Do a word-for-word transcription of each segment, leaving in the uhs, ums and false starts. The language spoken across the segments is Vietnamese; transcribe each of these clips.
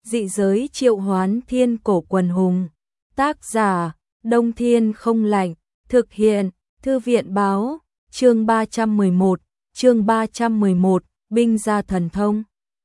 Dị giới triệu hoán thiên cổ quần hùng. Tác giả, Đông Thiên Không Lạnh. Thực hiện, Thư viện báo. Chương ba trăm mười một, chương ba trăm mười một, binh gia thần thông.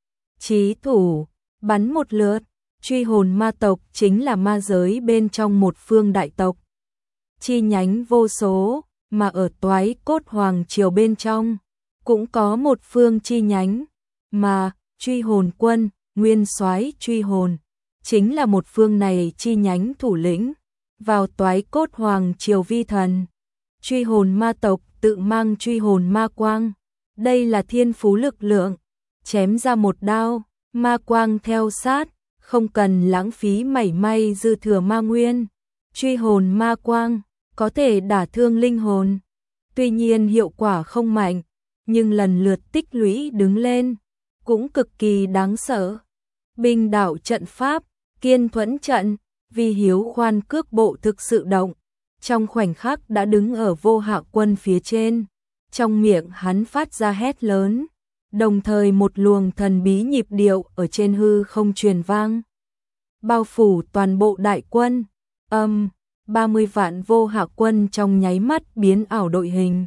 Chí thủ, bắn một lượt, truy hồn ma tộc chính là ma giới bên trong một phương đại tộc. Chi nhánh vô số, mà ở Toái Cốt Hoàng Triều bên trong, cũng có một phương chi nhánh, mà truy hồn quân, nguyên soái truy hồn, chính là một phương này chi nhánh thủ lĩnh, vào Toái Cốt Hoàng Triều vi thần. Truy hồn ma tộc tự mang truy hồn ma quang, đây là thiên phú lực lượng, chém ra một đao, ma quang theo sát, không cần lãng phí mảy may dư thừa ma nguyên. Truy hồn ma quang có thể đả thương linh hồn, tuy nhiên hiệu quả không mạnh, nhưng lần lượt tích lũy đứng lên, cũng cực kỳ đáng sợ. Binh đạo trận pháp, Kiên Thuẫn trận, Vi Hiếu khoan cước bộ thực sự động, trong khoảnh khắc đã đứng ở Vô Hạ Quân phía trên, trong miệng hắn phát ra hét lớn, đồng thời một luồng thần bí nhịp điệu ở trên hư không truyền vang, bao phủ toàn bộ đại quân. Âm, ba mươi vạn Vô Hạ Quân trong nháy mắt biến ảo đội hình,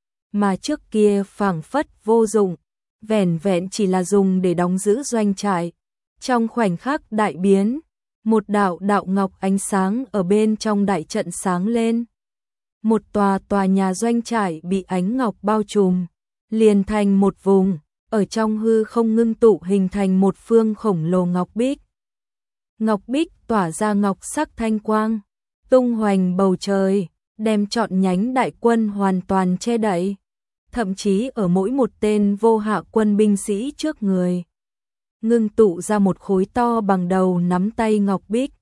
mà trước kia phảng phất vô dụng, vẻn vẹn chỉ là dùng để đóng giữ doanh trại. Trong khoảnh khắc đại biến, một đạo đạo ngọc ánh sáng ở bên trong đại trận sáng lên. Một tòa tòa nhà doanh trại bị ánh ngọc bao trùm, liền thành một vùng, ở trong hư không ngưng tụ hình thành một phương khổng lồ ngọc bích. Ngọc bích tỏa ra ngọc sắc thanh quang, tung hoành bầu trời, đem trọn nhánh đại quân hoàn toàn che đậy, thậm chí ở mỗi một tên Vô Hạ Quân binh sĩ trước người, ngưng tụ ra một khối to bằng đầu nắm tay ngọc bích.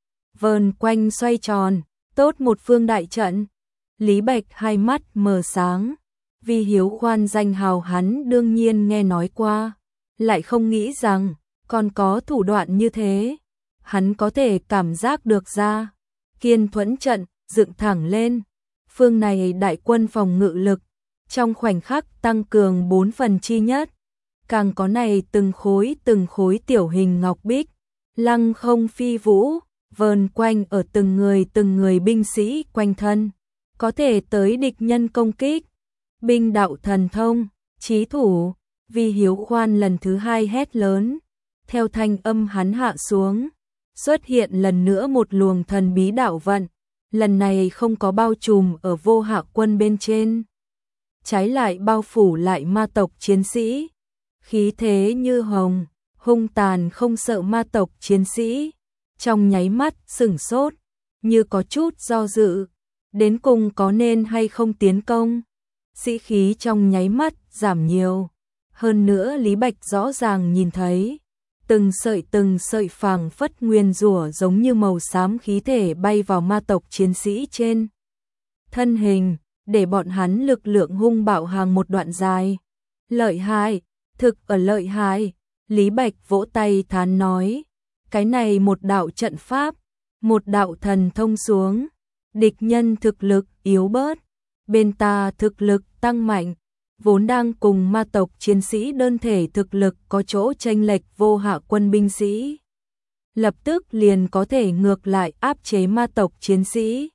Vờn quanh xoay tròn, tốt một phương đại trận. Lý Bạch hai mắt mờ sáng, Vi Hiếu khoan danh hào hắn đương nhiên nghe nói qua, lại không nghĩ rằng còn có thủ đoạn như thế. Hắn có thể cảm giác được ra, Kiên Thuẫn trận dựng thẳng lên, phương này đại quân phòng ngự lực trong khoảnh khắc tăng cường bốn phần chi nhất, càng có này từng khối từng khối tiểu hình ngọc bích, lăng không phi vũ, vờn quanh ở từng người từng người binh sĩ quanh thân, có thể tới địch nhân công kích. Binh đạo thần thông, chí thủ, Vi Hiếu khoan lần thứ hai hét lớn, theo thanh âm hắn hạ xuống, xuất hiện lần nữa một luồng thần bí đạo vận, lần này không có bao trùm ở Vô Hạ Quân bên trên, trái lại bao phủ lại ma tộc chiến sĩ, khí thế như hồng, hung tàn không sợ. Ma tộc chiến sĩ trong nháy mắt sửng sốt, như có chút do dự, đến cùng có nên hay không tiến công. Sĩ khí trong nháy mắt giảm nhiều, hơn nữa Lý Bạch rõ ràng nhìn thấy từng sợi từng sợi phảng phất nguyên rủa giống như màu xám khí thể bay vào ma tộc chiến sĩ trên thân hình, để bọn hắn lực lượng hung bạo hàng một đoạn dài. Lợi hại, thực ở lợi hại. Lý Bạch vỗ tay thán nói, cái này một đạo trận pháp, một đạo thần thông xuống, địch nhân thực lực yếu bớt, bên ta thực lực tăng mạnh, vốn đang cùng ma tộc chiến sĩ đơn thể thực lực có chỗ chênh lệch Vô Hạ Quân binh sĩ, lập tức liền có thể ngược lại áp chế ma tộc chiến sĩ.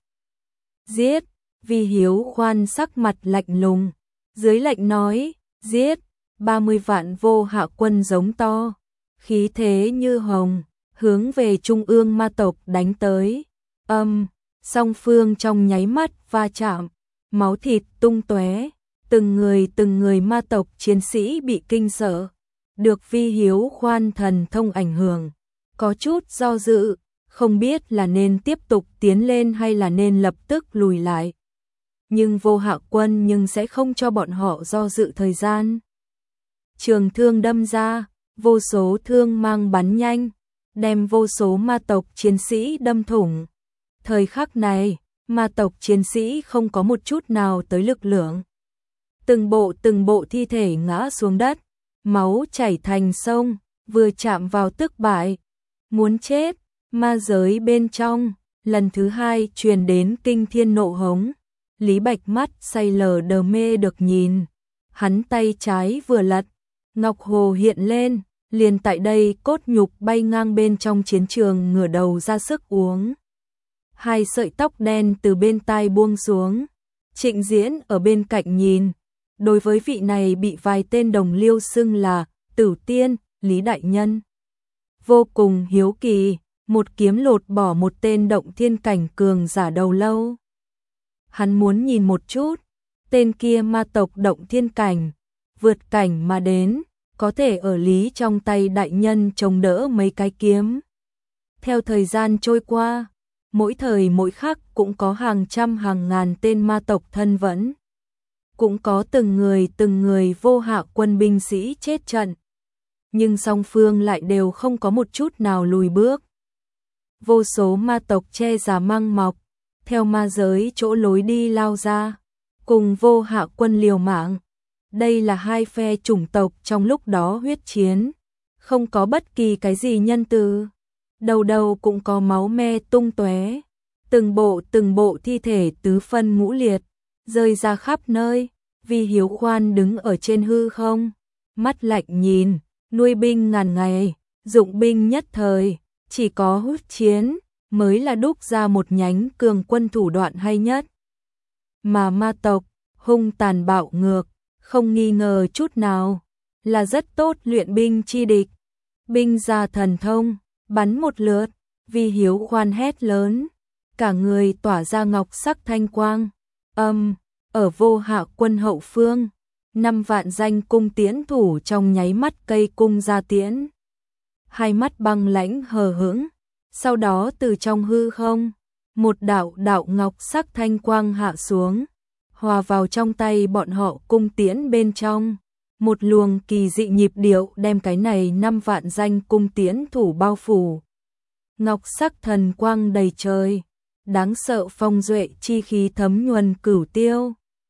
Giết! Vi Hiếu khoan sắc mặt lạnh lùng, dưới lệnh nói, giết! ba mươi vạn Vô Hạ Quân giống to, khí thế như hồng, hướng về trung ương ma tộc đánh tới. Âm, song phương trong nháy mắt va chạm, máu thịt tung tóe, từng người từng người ma tộc chiến sĩ bị kinh sợ, được Vi Hiếu khoan thần thông ảnh hưởng, có chút do dự, không biết là nên tiếp tục tiến lên hay là nên lập tức lùi lại. Nhưng Vô Hạ Quân nhưng sẽ không cho bọn họ do dự thời gian. Trường thương đâm ra, vô số thương mang bắn nhanh, đem vô số ma tộc chiến sĩ đâm thủng. Thời khắc này, ma tộc chiến sĩ không có một chút nào tới lực lượng. Từng bộ từng bộ thi thể ngã xuống đất, máu chảy thành sông, vừa chạm vào tức bại. Muốn chết, ma giới bên trong, lần thứ hai truyền đến kinh thiên nộ hống. Lý Bạch mắt say lờ đờ mê được nhìn, hắn tay trái vừa lật, ngọc hồ hiện lên, liền tại đây cốt nhục bay ngang bên trong chiến trường ngửa đầu ra sức uống. Hai sợi tóc đen từ bên tai buông xuống, Trịnh Diễn ở bên cạnh nhìn, đối với vị này bị vài tên đồng liêu xưng là Tử Tiên, Lý Đại Nhân. Vô cùng hiếu kỳ, một kiếm lột bỏ một tên động thiên cảnh cường giả đầu lâu. Hắn muốn nhìn một chút, tên kia ma tộc động thiên cảnh, vượt cảnh mà đến, có thể ở lý trong tay đại nhân chống đỡ mấy cái kiếm. Theo thời gian trôi qua, mỗi thời mỗi khắc cũng có hàng trăm hàng ngàn tên ma tộc thân vẫn. Cũng có từng người từng người vô hạ quân binh sĩ chết trận. Nhưng song phương lại đều không có một chút nào lùi bước. Vô số ma tộc che giả mang mọc, theo ma giới chỗ lối đi lao ra, cùng vô hạ quân liều mạng. Đây là hai phe chủng tộc trong lúc đó huyết chiến, không có bất kỳ cái gì nhân từ. Đầu đầu cũng có máu me tung tóe, từng bộ từng bộ thi thể tứ phân ngũ liệt, rơi ra khắp nơi. Vi Hiếu Khoan đứng ở trên hư không, mắt lạnh nhìn, nuôi binh ngàn ngày, dụng binh nhất thời, chỉ có huyết chiến mới là đúc ra một nhánh cường quân thủ đoạn hay nhất. Mà ma tộc, hung tàn bạo ngược, không nghi ngờ chút nào, là rất tốt luyện binh chi địch. Binh ra thần thông, bắn một lượt, Vi Hiếu Khoan hét lớn, cả người tỏa ra ngọc sắc thanh quang. Âm, ở vô hạ quân hậu phương, năm vạn danh cung tiễn thủ trong nháy mắt cây cung ra tiễn. Hai mắt băng lãnh hờ hững, sau đó từ trong hư không, một đạo đạo ngọc sắc thanh quang hạ xuống, hòa vào trong tay bọn họ cung tiễn bên trong. Một luồng kỳ dị nhịp điệu đem cái này năm vạn danh cung tiễn thủ bao phủ. Ngọc sắc thần quang đầy trời, đáng sợ phong duệ chi khí thấm nhuần cửu tiêu.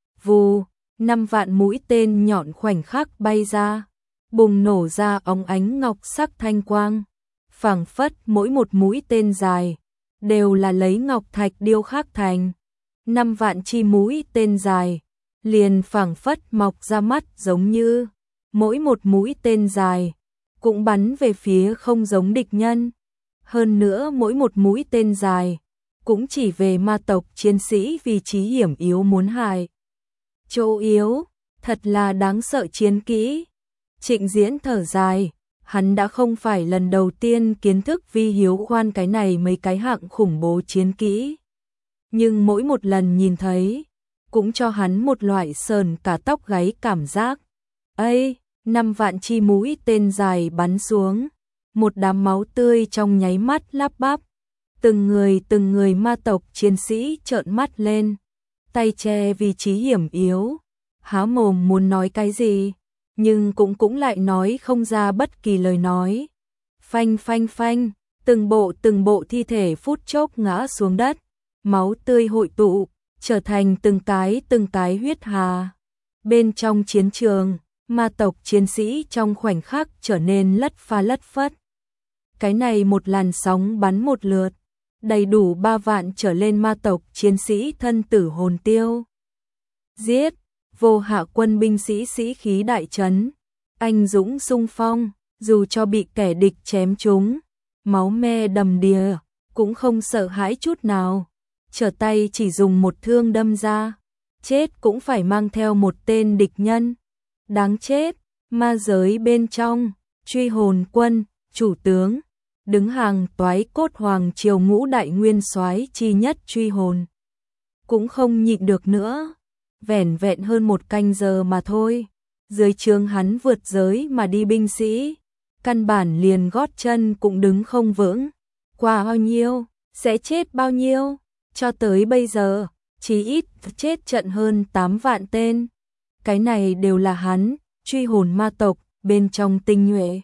Vù, năm vạn mũi tên nhọn khoảnh khắc bay ra, bùng nổ ra óng ánh ngọc sắc thanh quang. Phảng phất mỗi một mũi tên dài đều là lấy ngọc thạch điêu khắc thành. Năm vạn chi mũi tên dài liền phảng phất mọc ra mắt giống như, mỗi một mũi tên dài cũng bắn về phía không giống địch nhân. Hơn nữa mỗi một mũi tên dài cũng chỉ về ma tộc chiến sĩ vì chí hiểm yếu muốn hại. Chỗ yếu, thật là đáng sợ chiến kỹ. Trịnh Diễn thở dài, hắn đã không phải lần đầu tiên kiến thức Vi Hiếu Khoan cái này mấy cái hạng khủng bố chiến kỹ. Nhưng mỗi một lần nhìn thấy, cũng cho hắn một loại sờn cả tóc gáy cảm giác. Ây, năm vạn chi mũi tên dài bắn xuống, một đám máu tươi trong nháy mắt lắp bắp. Từng người từng người ma tộc chiến sĩ trợn mắt lên, tay che vì chí hiểm yếu, há mồm muốn nói cái gì, nhưng cũng cũng lại nói không ra bất kỳ lời nói. Phanh phanh phanh, từng bộ từng bộ thi thể phút chốc ngã xuống đất, máu tươi hội tụ, trở thành từng cái từng cái huyết hà. Bên trong chiến trường, ma tộc chiến sĩ trong khoảnh khắc trở nên lất pha lất phất. Cái này một làn sóng bắn một lượt, đầy đủ ba vạn trở lên ma tộc chiến sĩ thân tử hồn tiêu. Giết, vô hạ quân binh sĩ sĩ khí đại trấn, anh dũng xung phong, dù cho bị kẻ địch chém trúng, máu me đầm đìa, cũng không sợ hãi chút nào. Trở tay chỉ dùng một thương đâm ra, chết cũng phải mang theo một tên địch nhân. Đáng chết, ma giới bên trong, truy hồn quân, chủ tướng, đứng hàng toái cốt hoàng triều ngũ đại nguyên soái chi nhất truy hồn. Cũng không nhịn được nữa, vẻn vẹn hơn một canh giờ mà thôi. Dưới trướng hắn vượt giới mà đi binh sĩ, căn bản liền gót chân cũng đứng không vững. Qua bao nhiêu, sẽ chết bao nhiêu, cho tới bây giờ, chỉ ít chết trận hơn tám vạn tên. Cái này đều là hắn, truy hồn ma tộc, bên trong tinh nhuệ.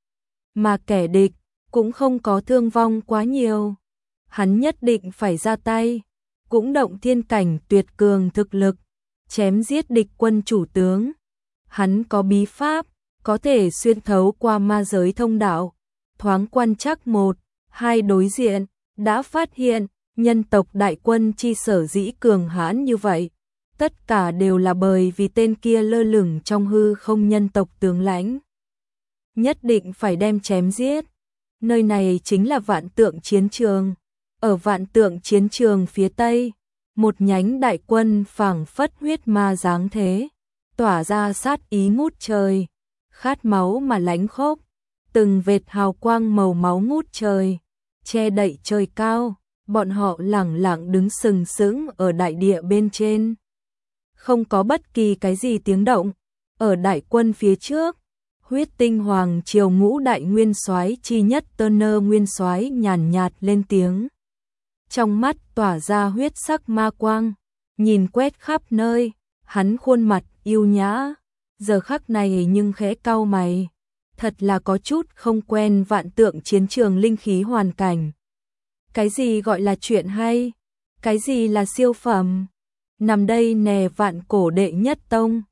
Mà kẻ địch, cũng không có thương vong quá nhiều. Hắn nhất định phải ra tay, cũng động thiên cảnh tuyệt cường thực lực, chém giết địch quân chủ tướng. Hắn có bí pháp, có thể xuyên thấu qua ma giới thông đạo, thoáng quan trắc một, hai đối diện, đã phát hiện, nhân tộc đại quân chi sở dĩ cường hãn như vậy. Tất cả đều là bởi vì tên kia lơ lửng trong hư không nhân tộc tướng lãnh. nhất định phải đem chém giết. Nơi này chính là Vạn Tượng chiến trường. Ở Vạn Tượng chiến trường phía tây, một nhánh đại quân phảng phất huyết ma dáng thế, tỏa ra sát ý ngút trời, khát máu mà lánh khốc, từng vệt hào quang màu máu ngút trời, che đậy trời cao, bọn họ lẳng lặng đứng sừng sững ở đại địa bên trên. Không có bất kỳ cái gì tiếng động, ở đại quân phía trước, Huyết Tinh Hoàng Triều ngũ đại nguyên soái chi nhất Turner nguyên soái nhàn nhạt lên tiếng. Trong mắt tỏa ra huyết sắc ma quang, nhìn quét khắp nơi, hắn khuôn mặt yêu nhã, giờ khắc này nhưng khẽ cau mày, thật là có chút không quen Vạn Tượng chiến trường linh khí hoàn cảnh. Cái gì gọi là chuyện hay? Cái gì là siêu phẩm? Nằm đây nè Vạn Cổ đệ nhất tông,